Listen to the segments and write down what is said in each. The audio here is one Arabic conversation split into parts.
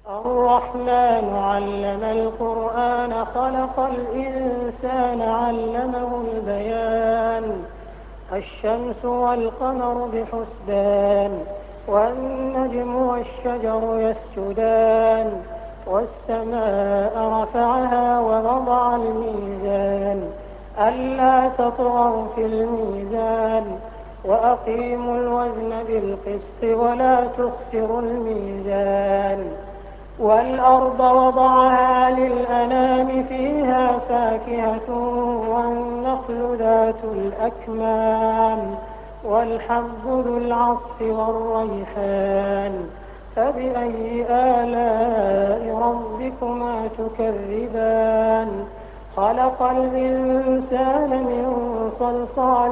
الرحمن علم القرآن خلق الإنسان علمه البيان الشمس والقمر بحسبان والنجم والشجر يسجدان والسماء رفعها ووضع الميزان ألا تطغوا في الميزان وأقيموا الوزن بالقسط ولا تخسروا الميزان والأرض وضعها للأنام فيها فاكهة والنخل ذات الأكمام والحب ذو العصف والريحان فبأي آلاء ربكما تكذبان خلق الإنسان من صلصال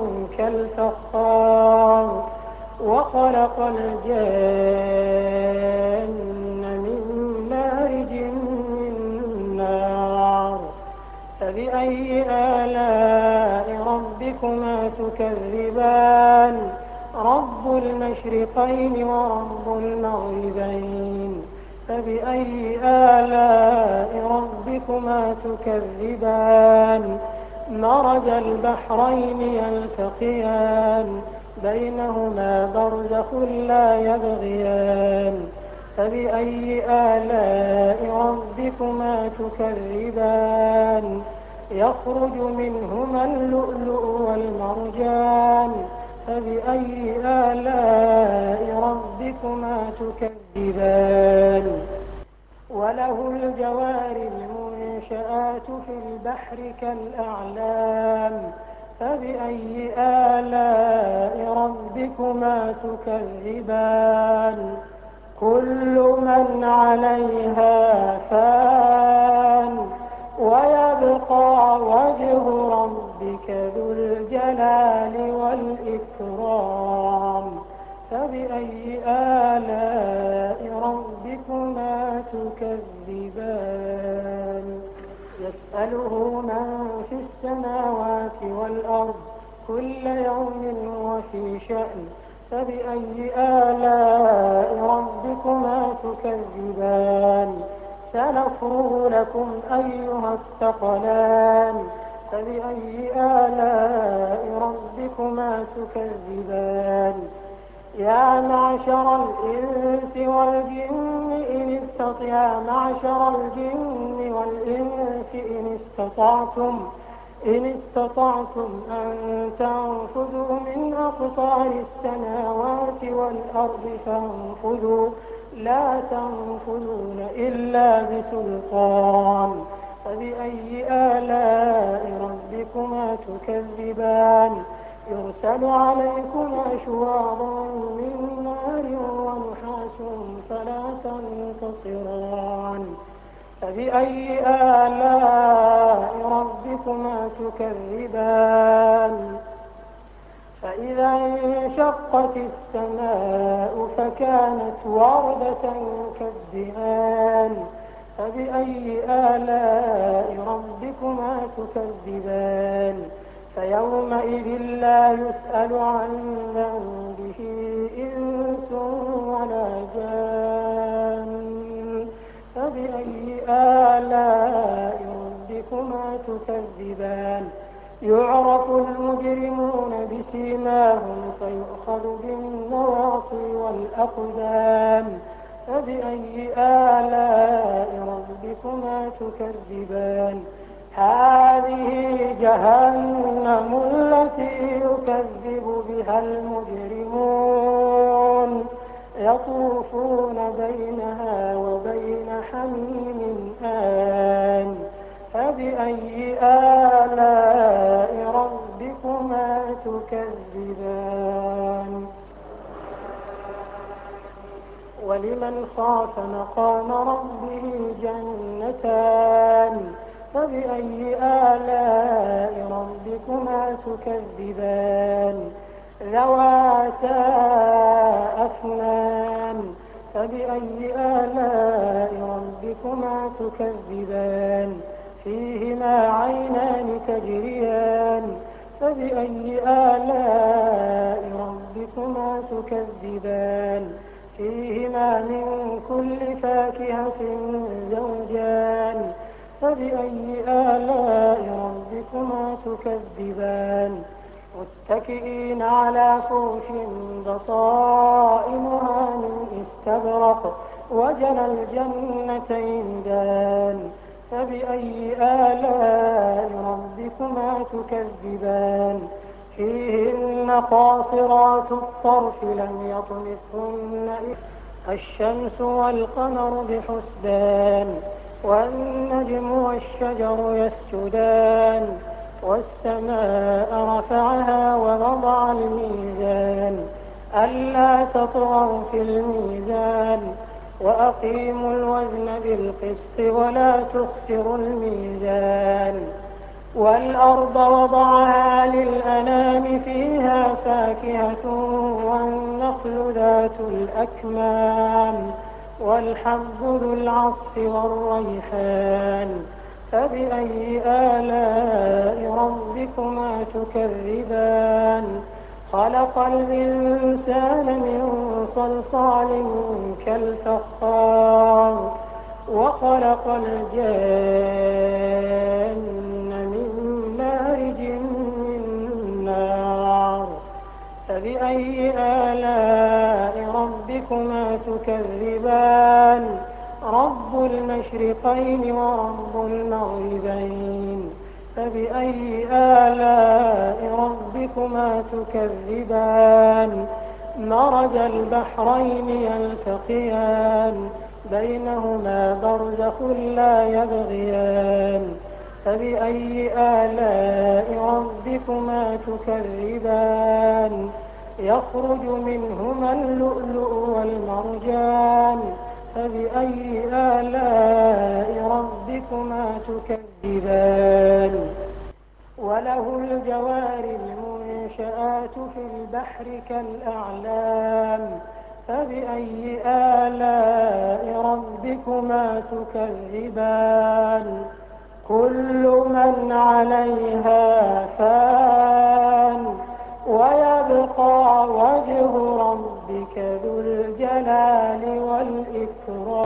كالفخار وخلق الجان من مارج من نار فبأي آلاء ربكما تكذبان رب المشرقين ورب المغربين فبأي آلاء ربكما تكذبان مرج البحرين يلتقيان بينهما برزخ لا يبغيان فبأي آلاء ربكما تكذبان يخرج منهما اللؤلؤ والمرجان فبأي آلاء ربكما تكذبان وله الجوار المنشآت في البحر كالأعلام فبأي آلاء ربكما تكذبان كل من عليها فان ويبقى وجه ربك ذو الجلال والإكرام فبأي آلاء ربكما تكذبان يسأله من في السماوات والأرض كل يوم هو في شأن فبأي آلاء ربكما تكذبان سنفرغ لكم أيها الثقلان فبأي آلاء ربكما تكذبان يا معشر الإنس والجن إن استطعتم أن تنفذوا من أقطار السماوات والأرض فانفذوا لا تنفذون إلا بسلطان فبأي آلاء ربكما تكذبان يرسل عليكما شواظ من نار ونحاس فلا تنتصران فبأي آلاء ربكما تكذبان فإذا انشقت السماء فكانت وردة كالدهان فبأي آلاء ربكما تكذبان فيومئذ لا يسأل عن ذنبه إنس ولا جان فبأي آلاء ربكما تكذبان يعرف المجرمون بسيماهم فيؤخذ بالنواصي والأقدام فبأي آلاء ربكما تكذبان هذه جهنم التي يكذب بها المجرمون يطوفون بينها وبين حميم آن فبأي آلاء ربكما تكذبان ولمن خاف مقام ربه جنتان فبأي آلاء ربكما تكذبان ذواتا أفنان فبأي آلاء ربكما تكذبان فيهما عينان تجريان فبأي آلاء ربكما تكذبان فيهما من كل فاكهة زوجان فبأي آلاء ربكما تكذبان متكئين على فرش بطائنها من استبرق وجنى الجنتين دان فبأي آلاء ربكما تكذبان فيهن قاصرات الطرف لم يطمثهن الشمس والقمر بحسبان والنجم والشجر يسجدان والسماء رفعها ووضع الميزان ألا تطغوا في الميزان وأقيموا الوزن بالقسط ولا تخسروا الميزان والأرض وضعها للأنام فيها فاكهة والنخل ذات الأكمام والحب ذو العصف والريحان فبأي آلاء ربكما تكذبان خلق الإنسان من صلصال كالفخار وخلق الجان من مارج من نار فبأي آلاء ربكما تكذبان رب المشرقين ورب المغربين فبأي آلاء ربكما تكذبان مرج البحرين يلتقيان بينهما برزخ لا يبغيان فبأي آلاء ربكما تكذبان يخرج منهما اللؤلؤ والمرجان فبأي آلاء ربكما تكذبان وله الجوار المنشآت في البحر كالأعلام فبأي آلاء ربكما تكذبان كل من عليها فان